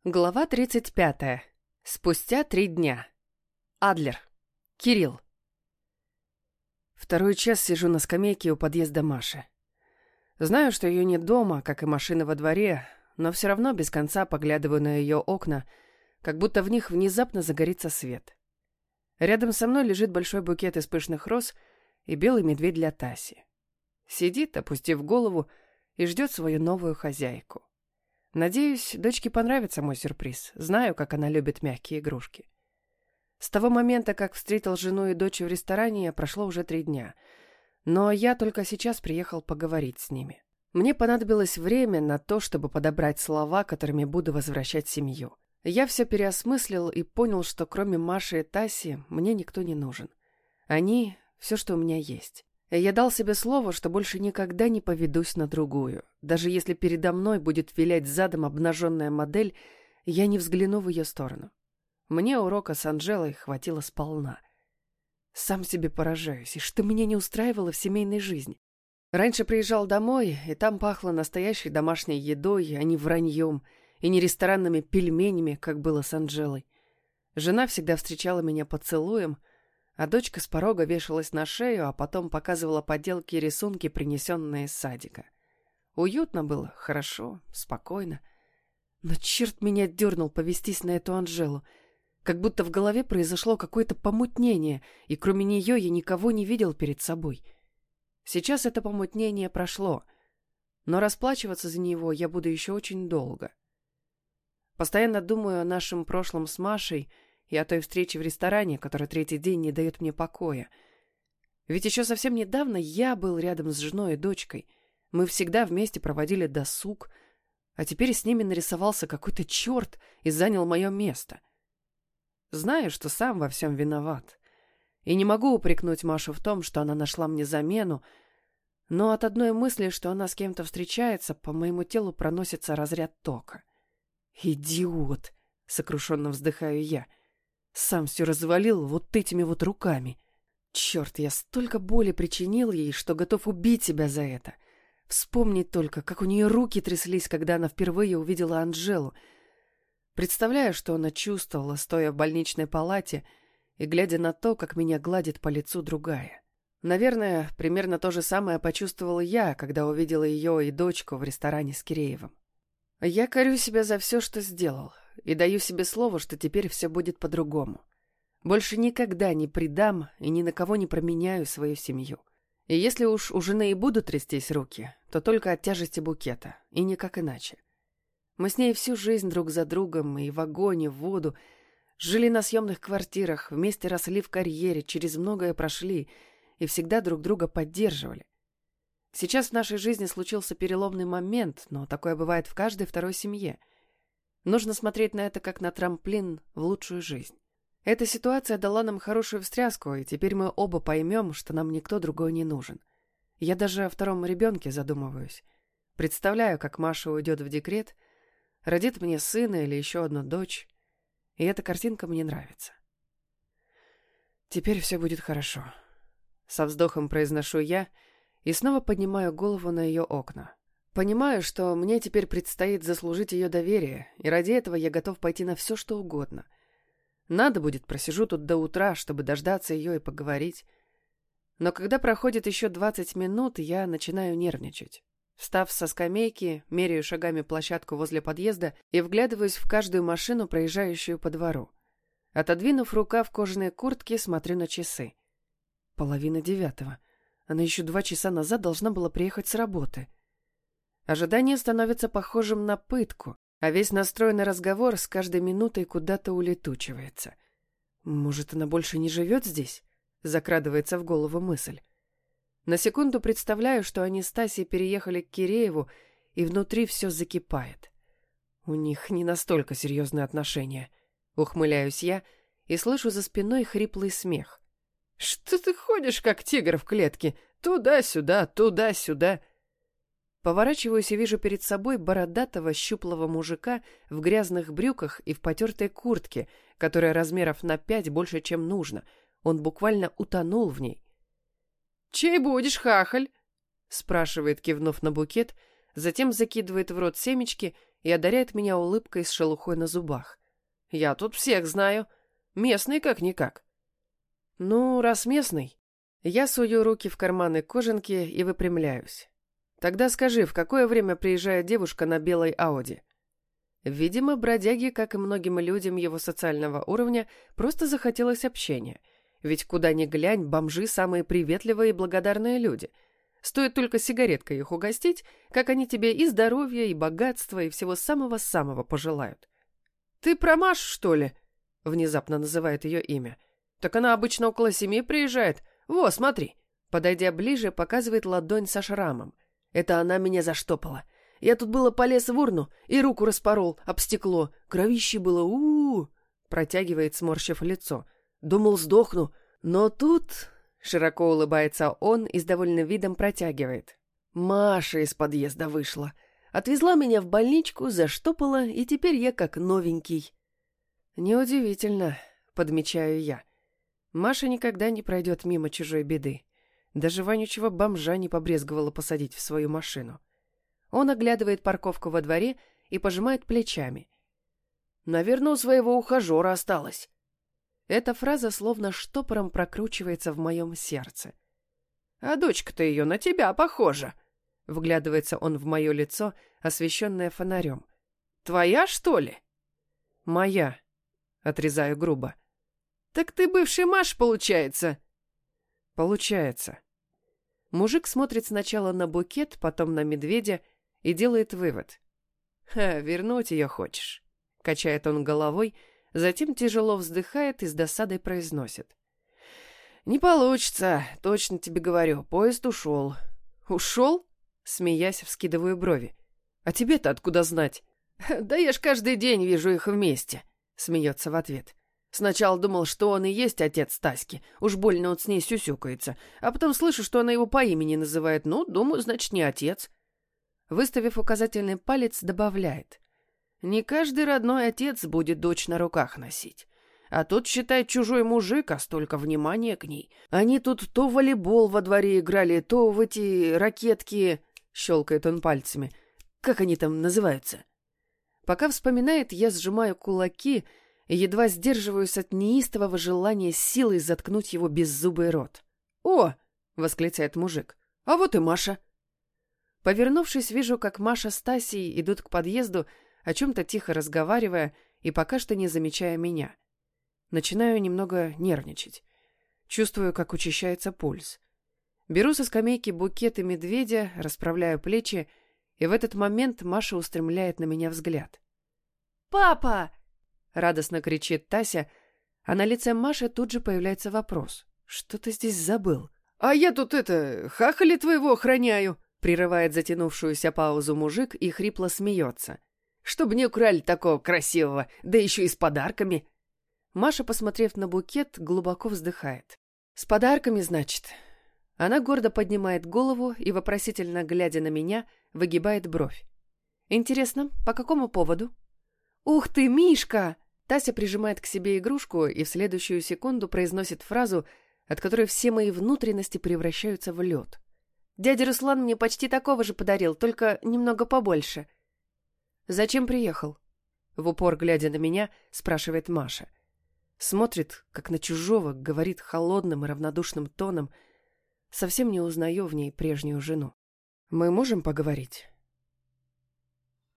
Глава 35. Спустя 3 дня. Адлер. Кирилл. Второй час сижу на скамейке у подъезда Маши. Знаю, что ее нет дома, как и машина во дворе, но все равно без конца поглядываю на ее окна, как будто в них внезапно загорится свет. Рядом со мной лежит большой букет из пышных роз и белый медведь для Таси. Сидит, опустив голову, и ждет свою новую хозяйку. Надеюсь, дочке понравится мой сюрприз. Знаю, как она любит мягкие игрушки. С того момента, как встретил жену и дочь в ресторане, прошло уже 3 дня. Но я только сейчас приехал поговорить с ними. Мне понадобилось время на то, чтобы подобрать слова, которыми буду возвращать семью. Я все переосмыслил и понял, что кроме Маши и Таси мне никто не нужен. Они — все, что у меня есть. Я дал себе слово, что больше никогда не поведусь на другую. Даже если передо мной будет вилять задом обнаженная модель, я не взгляну в ее сторону. Мне урока с Анжелой хватило сполна. Сам себе поражаюсь, и что меня не устраивало в семейной жизни. Раньше приезжал домой, и там пахло настоящей домашней едой, а не враньем, и не ресторанными пельменями, как было с Анжелой. Жена всегда встречала меня поцелуем, а дочка с порога вешалась на шею, а потом показывала поделки и рисунки, принесенные из садика. Уютно было, хорошо, спокойно. Но черт меня дернул повестись на эту Анжелу. Как будто в голове произошло какое-то помутнение, и кроме нее я никого не видел перед собой. Сейчас это помутнение прошло, но расплачиваться за него я буду еще очень долго. Постоянно думаю о нашем прошлом с Машей и о той встрече в ресторане, которая 3-й день не дает мне покоя. Ведь еще совсем недавно я был рядом с женой и дочкой. Мы всегда вместе проводили досуг, а теперь с ними нарисовался какой-то черт и занял мое место. Знаю, что сам во всем виноват. И не могу упрекнуть Машу в том, что она нашла мне замену, но от одной мысли, что она с кем-то встречается, по моему телу проносится разряд тока. «Идиот!» — сокрушенно вздыхаю я. Сам все развалил вот этими вот руками. Черт, я столько боли причинил ей, что готов убить себя за это. Вспомнить только, как у нее руки тряслись, когда она впервые увидела Анжелу. Представляю, что она чувствовала, стоя в больничной палате и глядя на то, как меня гладит по лицу другая. Наверное, примерно то же самое почувствовал я, когда увидела ее и дочку в ресторане с Киреевым. Я корю себя за все, что сделал, и даю себе слово, что теперь все будет по-другому. Больше никогда не предам и ни на кого не променяю свою семью. И если уж у жены и будут трястись руки, то только от тяжести букета, и никак иначе. Мы с ней всю жизнь друг за другом, и в огонь, и в воду, жили на съемных квартирах, вместе росли в карьере, через многое прошли, и всегда друг друга поддерживали. Сейчас в нашей жизни случился переломный момент, но такое бывает в каждой второй семье. Нужно смотреть на это как на трамплин в лучшую жизнь. Эта ситуация дала нам хорошую встряску, и теперь мы оба поймем, что нам никто другой не нужен. Я даже о втором ребенке задумываюсь. Представляю, как Маша уйдет в декрет, родит мне сына или еще одну дочь, и эта картинка мне нравится. Теперь все будет хорошо. Со вздохом произношу я и снова поднимаю голову на ее окна. Понимаю, что мне теперь предстоит заслужить ее доверие, и ради этого я готов пойти на все, что угодно. Надо будет, просижу тут до утра, чтобы дождаться ее и поговорить. Но когда проходит еще 20 минут, я начинаю нервничать. Встав со скамейки, меряю шагами площадку возле подъезда и вглядываюсь в каждую машину, проезжающую по двору. Отодвинув рукав кожаной куртки, смотрю на часы. 8:30. Она еще 2 часа назад должна была приехать с работы. Ожидание становится похожим на пытку, а весь настроенный разговор с каждой минутой куда-то улетучивается. Может, она больше не живет здесь? Закрадывается в голову мысль. На секунду представляю, что они с Тасей переехали к Кирееву, и внутри все закипает. У них не настолько серьезные отношения. Ухмыляюсь я и слышу за спиной хриплый смех. «Что ты ходишь, как тигр в клетке? Туда-сюда, туда-сюда!» Поворачиваюсь и вижу перед собой бородатого щуплого мужика в грязных брюках и в потертой куртке, которая размеров на 5 больше, чем нужно. Он буквально утонул в ней. «Чей будешь, хахаль?» — спрашивает, кивнув на букет, затем закидывает в рот семечки и одаряет меня улыбкой с шелухой на зубах. «Я тут всех знаю. Местный как-никак». «Ну, раз местный...» Я сую руки в карманы кожанки и выпрямляюсь. «Тогда скажи, в какое время приезжает девушка на белой Ауди?» Видимо, бродяге, как и многим людям его социального уровня, просто захотелось общения. Ведь куда ни глянь, бомжи самые приветливые и благодарные люди. Стоит только сигареткой их угостить, как они тебе и здоровья, и богатства, и всего самого-самого пожелают. «Ты про Машу, что ли?» — внезапно называет ее имя. «Так она обычно около 7 приезжает. Во, смотри». Подойдя ближе, показывает ладонь со шрамом. «Это она меня заштопала. Я тут было полез в урну и руку распорол об стекло. Кровище было, протягивает, сморщив лицо. Думал, сдохну, но тут...» Широко улыбается он и с довольным видом протягивает. «Маша из подъезда вышла. Отвезла меня в больничку, заштопала, и теперь я как новенький». «Неудивительно», — подмечаю я. Маша никогда не пройдет мимо чужой беды. Даже вонючего бомжа не побрезговала посадить в свою машину. Он оглядывает парковку во дворе и пожимает плечами. «Наверное, у своего ухажера осталось». Эта фраза словно штопором прокручивается в моем сердце. «А дочка-то ее на тебя похожа», — вглядывается он в мое лицо, освещенное фонарем. «Твоя, что ли?» «Моя», — отрезаю грубо. «Так ты бывший Маш, получается?» «Получается». Мужик смотрит сначала на букет, потом на медведя и делает вывод. «Вернуть ее хочешь?» Качает он головой, затем тяжело вздыхает и с досадой произносит. «Не получится, точно тебе говорю, поезд ушел». «Ушел?» Смеясь, вскидываю брови. «А тебе-то откуда знать?» «Да я ж каждый день вижу их вместе», — смеется в ответ. «Сначала думал, что он и есть отец Таськи, уж больно он с ней сюсюкается, а потом слышу, что она его по имени называет, ну, думаю, значит, не отец». Выставив указательный палец, добавляет. «Не каждый родной отец будет дочь на руках носить. А тут, считай, чужой мужик, а столько внимания к ней. Они тут то в волейбол во дворе играли, то в эти ракетки...» — щелкает он пальцами. «Как они там называются?» Пока вспоминает, я сжимаю кулаки и едва сдерживаюсь от неистового желания силой заткнуть его беззубый рот. «О!» — восклицает мужик. «А вот и Маша!» Повернувшись, вижу, как Маша с Тасей идут к подъезду, о чем-то тихо разговаривая и пока что не замечая меня. Начинаю немного нервничать. Чувствую, как учащается пульс. Беру со скамейки букет и медведя, расправляю плечи, и в этот момент Маша устремляет на меня взгляд. «Папа!» — радостно кричит Тася, а на лице Маши тут же появляется вопрос. «Что ты здесь забыл?» «А я тут хахали твоего охраняю!» — прерывает затянувшуюся паузу мужик и хрипло смеется. «Чтобы не украли такого красивого, да еще и с подарками!» Маша, посмотрев на букет, глубоко вздыхает. «С подарками, значит?» Она гордо поднимает голову и, вопросительно глядя на меня, выгибает бровь. «Интересно, по какому поводу?» «Ух ты, Мишка!» Тася прижимает к себе игрушку и в следующую секунду произносит фразу, от которой все мои внутренности превращаются в лед. «Дядя Руслан мне почти такого же подарил, только немного побольше». «Зачем приехал?» В упор, глядя на меня, спрашивает Маша. Смотрит, как на чужого, говорит холодным и равнодушным тоном. Совсем не узнаю в ней прежнюю жену. «Мы можем поговорить?»